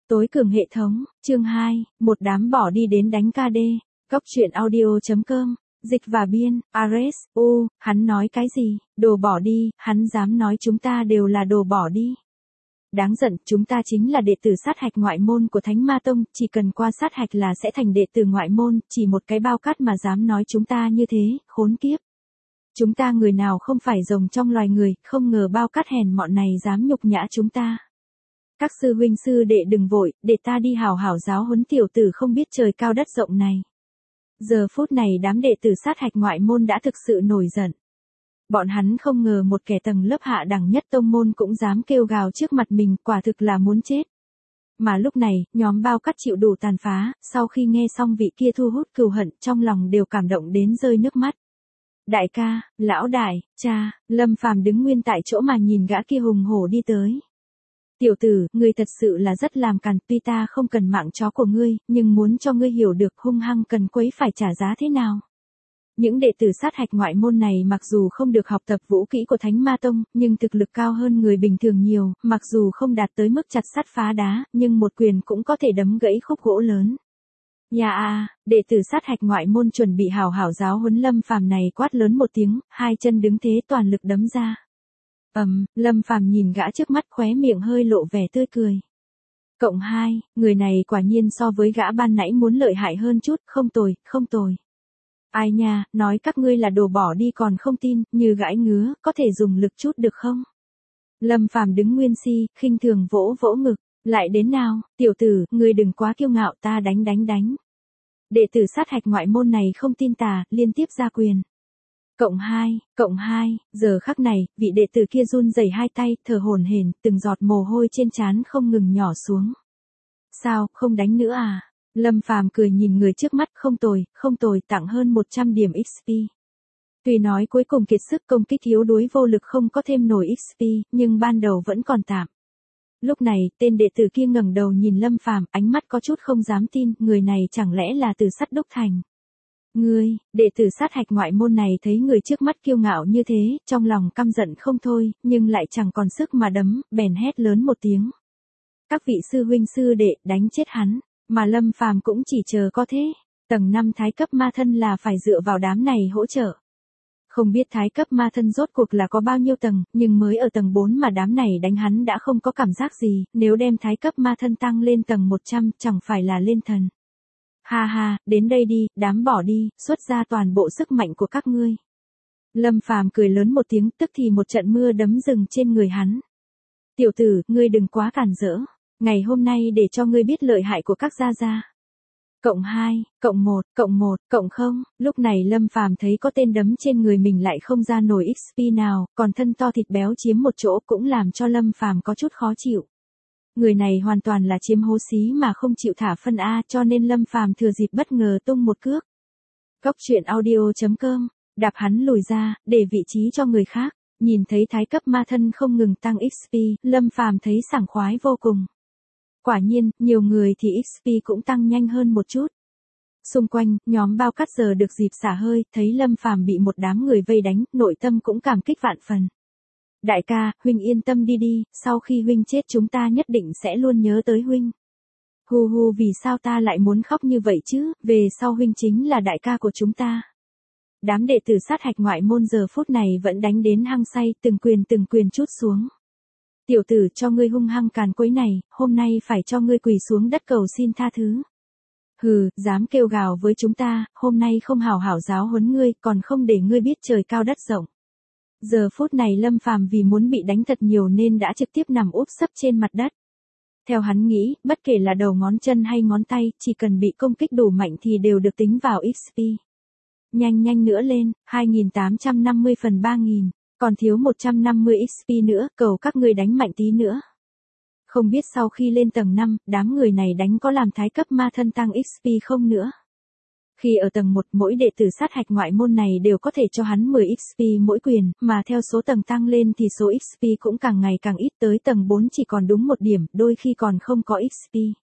Tối cường hệ thống, chương 2, một đám bỏ đi đến đánh KD, Góc truyện audio.com, dịch và biên, Ares, hắn nói cái gì, đồ bỏ đi, hắn dám nói chúng ta đều là đồ bỏ đi. Đáng giận, chúng ta chính là đệ tử sát hạch ngoại môn của Thánh Ma Tông, chỉ cần qua sát hạch là sẽ thành đệ tử ngoại môn, chỉ một cái bao cát mà dám nói chúng ta như thế, khốn kiếp. Chúng ta người nào không phải rồng trong loài người, không ngờ bao cát hèn mọn này dám nhục nhã chúng ta. Các sư huynh sư đệ đừng vội, để ta đi hào hảo giáo huấn tiểu tử không biết trời cao đất rộng này. Giờ phút này đám đệ tử sát hạch ngoại môn đã thực sự nổi giận. Bọn hắn không ngờ một kẻ tầng lớp hạ đẳng nhất tông môn cũng dám kêu gào trước mặt mình, quả thực là muốn chết. Mà lúc này, nhóm bao cát chịu đủ tàn phá, sau khi nghe xong vị kia thu hút cừu hận, trong lòng đều cảm động đến rơi nước mắt. Đại ca, lão đại, cha, Lâm Phàm đứng nguyên tại chỗ mà nhìn gã kia hùng hổ đi tới. Tiểu tử, ngươi thật sự là rất làm càn, tuy ta không cần mạng chó của ngươi, nhưng muốn cho ngươi hiểu được hung hăng cần quấy phải trả giá thế nào. Những đệ tử sát hạch ngoại môn này mặc dù không được học tập vũ kỹ của Thánh Ma Tông, nhưng thực lực cao hơn người bình thường nhiều, mặc dù không đạt tới mức chặt sắt phá đá, nhưng một quyền cũng có thể đấm gãy khúc gỗ lớn. Đệ tử sát hạch ngoại môn chuẩn bị hào hảo giáo huấn Lâm Phàm này quát lớn một tiếng, hai chân đứng thế toàn lực đấm ra. Lâm Phàm nhìn gã trước mắt khóe miệng hơi lộ vẻ tươi cười. Cộng 2, người này quả nhiên so với gã ban nãy muốn lợi hại hơn chút, không tồi. Ai nha, nói các ngươi là đồ bỏ đi còn không tin, như gãi ngứa, có thể dùng lực chút được không? Lâm Phàm đứng nguyên si, khinh thường vỗ vỗ ngực, lại đến nào, tiểu tử, ngươi đừng quá kiêu ngạo, ta đánh. Đệ tử sát hạch ngoại môn này không tin tà, liên tiếp ra quyền. Cộng 2, giờ khắc này, vị đệ tử kia run rẩy hai tay, thở hổn hển, từng giọt mồ hôi trên trán không ngừng nhỏ xuống. Sao, không đánh nữa à? Lâm Phàm cười nhìn người trước mắt, không tồi, tặng hơn 100 điểm XP. Tuy nói cuối cùng kiệt sức công kích yếu đuối vô lực không có thêm nổi XP, nhưng ban đầu vẫn còn tạm. Lúc này, tên đệ tử kia ngẩng đầu nhìn Lâm Phàm, ánh mắt có chút không dám tin, người này chẳng lẽ là từ Sắt Đúc Thành. Ngươi, đệ tử sát hạch ngoại môn này thấy người trước mắt kiêu ngạo như thế, trong lòng căm giận không thôi, nhưng lại chẳng còn sức mà đấm, bèn hét lớn một tiếng. Các vị sư huynh sư đệ, đánh chết hắn, mà Lâm Phàm cũng chỉ chờ có thế. Tầng 5 thái cấp ma thân là phải dựa vào đám này hỗ trợ. Không biết thái cấp ma thân rốt cuộc là có bao nhiêu tầng, nhưng mới ở tầng 4 mà đám này đánh hắn đã không có cảm giác gì, nếu đem thái cấp ma thân tăng lên tầng 100 chẳng phải là lên thần. Ha, đến đây đi, đám bỏ đi, xuất ra toàn bộ sức mạnh của các ngươi. Lâm Phàm cười lớn một tiếng, tức thì một trận mưa đấm rừng trên người hắn. Tiểu tử, ngươi đừng quá cản rỡ, ngày hôm nay để cho ngươi biết lợi hại của các gia gia. Cộng 2, cộng 1, cộng 0, lúc này Lâm Phàm thấy có tên đấm trên người mình lại không ra nổi XP nào, còn thân to thịt béo chiếm một chỗ cũng làm cho Lâm Phàm có chút khó chịu. Người này hoàn toàn là chiếm hố xí mà không chịu thả phân A, cho nên Lâm Phàm thừa dịp bất ngờ tung một cước. Góc truyện audio.com, đạp hắn lùi ra, để vị trí cho người khác, nhìn thấy thái cấp ma thân không ngừng tăng XP, Lâm Phàm thấy sảng khoái vô cùng. Quả nhiên, nhiều người thì XP cũng tăng nhanh hơn một chút. Xung quanh, nhóm bao cát giờ được dịp xả hơi, thấy Lâm Phàm bị một đám người vây đánh, nội tâm cũng cảm kích vạn phần. Đại ca, huynh yên tâm đi, sau khi huynh chết chúng ta nhất định sẽ luôn nhớ tới huynh. Hu, vì sao ta lại muốn khóc như vậy chứ, về sau huynh chính là đại ca của chúng ta. Đám đệ tử sát hạch ngoại môn giờ phút này vẫn đánh đến hăng say, từng quyền trút xuống. Tiểu tử, cho ngươi hung hăng càn quấy này, hôm nay phải cho ngươi quỳ xuống đất cầu xin tha thứ. Hừ, dám kêu gào với chúng ta, hôm nay không hảo hảo giáo huấn ngươi, còn không để ngươi biết trời cao đất rộng. Giờ phút này Lâm Phàm vì muốn bị đánh thật nhiều nên đã trực tiếp nằm úp sấp trên mặt đất. Theo hắn nghĩ, bất kể là đầu ngón chân hay ngón tay, chỉ cần bị công kích đủ mạnh thì đều được tính vào XP. Nhanh nữa lên, 2850 phần 3000, còn thiếu 150 XP nữa, cầu các ngươi đánh mạnh tí nữa. Không biết sau khi lên tầng 5, đám người này đánh có làm thái cấp ma thân tăng XP không nữa. Khi ở tầng 1, mỗi đệ tử sát hạch ngoại môn này đều có thể cho hắn 10 XP mỗi quyền, mà theo số tầng tăng lên thì số XP cũng càng ngày càng ít, tới tầng 4 chỉ còn đúng 1 điểm, đôi khi còn không có XP.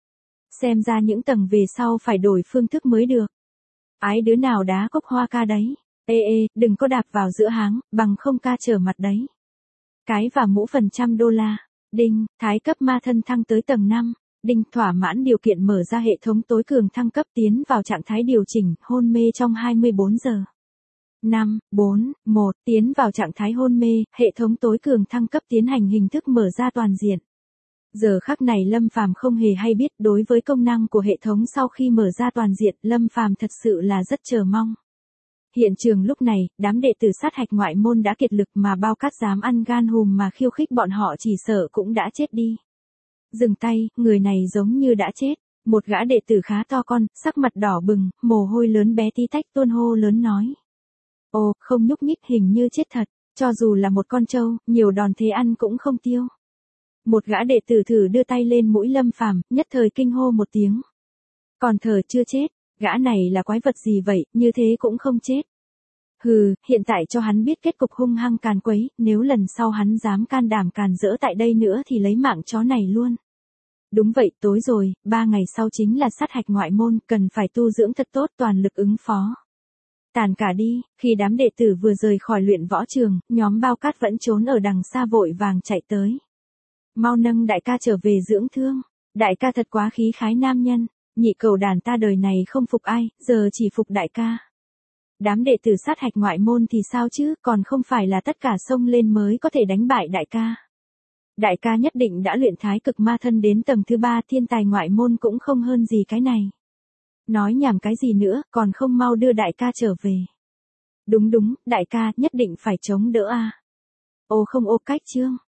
Xem ra những tầng về sau phải đổi phương thức mới được. Ái đứa nào đá cốc hoa ca đấy. Ê, đừng có đạp vào giữa háng, bằng không ca trở mặt đấy. Cái và mũ $100. Đinh, thái cấp ma thân thăng tới tầng 5. Đinh thỏa mãn điều kiện mở ra hệ thống tối cường thăng cấp tiến vào trạng thái điều chỉnh, hôn mê trong 24 giờ. 5, 4, 1, tiến vào trạng thái hôn mê, hệ thống tối cường thăng cấp tiến hành hình thức mở ra toàn diện. Giờ khắc này Lâm Phàm không hề hay biết đối với công năng của hệ thống sau khi mở ra toàn diện, Lâm Phàm thật sự là rất chờ mong. Hiện trường lúc này, đám đệ tử sát hạch ngoại môn đã kiệt lực mà Bao Cát dám ăn gan hùm mà khiêu khích bọn họ chỉ sợ cũng đã chết đi. Dừng tay, người này giống như đã chết. Một gã đệ tử khá to con, sắc mặt đỏ bừng, mồ hôi lớn bé tí tách tuôn hô lớn nói. Ồ, không nhúc nhích hình như chết thật, cho dù là một con trâu, nhiều đòn thế ăn cũng không tiêu. Một gã đệ tử thử đưa tay lên mũi Lâm Phàm, nhất thời kinh hô một tiếng. Còn thở chưa chết, gã này là quái vật gì vậy, như thế cũng không chết. Hừ, hiện tại cho hắn biết kết cục hung hăng càn quấy, nếu lần sau hắn dám can đảm càn rỡ tại đây nữa thì lấy mạng chó này luôn. Đúng vậy, tối rồi, 3 ngày sau chính là sát hạch ngoại môn, cần phải tu dưỡng thật tốt toàn lực ứng phó. Tàn cả đi, khi đám đệ tử vừa rời khỏi luyện võ trường, nhóm Bao Cát vẫn trốn ở đằng xa vội vàng chạy tới. Mau nâng đại ca trở về dưỡng thương, đại ca thật quá khí khái nam nhân, nhị cầu đàn ta đời này không phục ai, giờ chỉ phục đại ca. Đám đệ tử sát hạch ngoại môn thì sao chứ, còn không phải là tất cả xông lên mới có thể đánh bại đại ca. Đại ca nhất định đã luyện thái cực ma thân đến tầng thứ 3, thiên tài ngoại môn cũng không hơn gì cái này. Nói nhảm cái gì nữa, còn không mau đưa đại ca trở về. Đúng, đại ca, nhất định phải chống đỡ a. Ô không ô cách chương.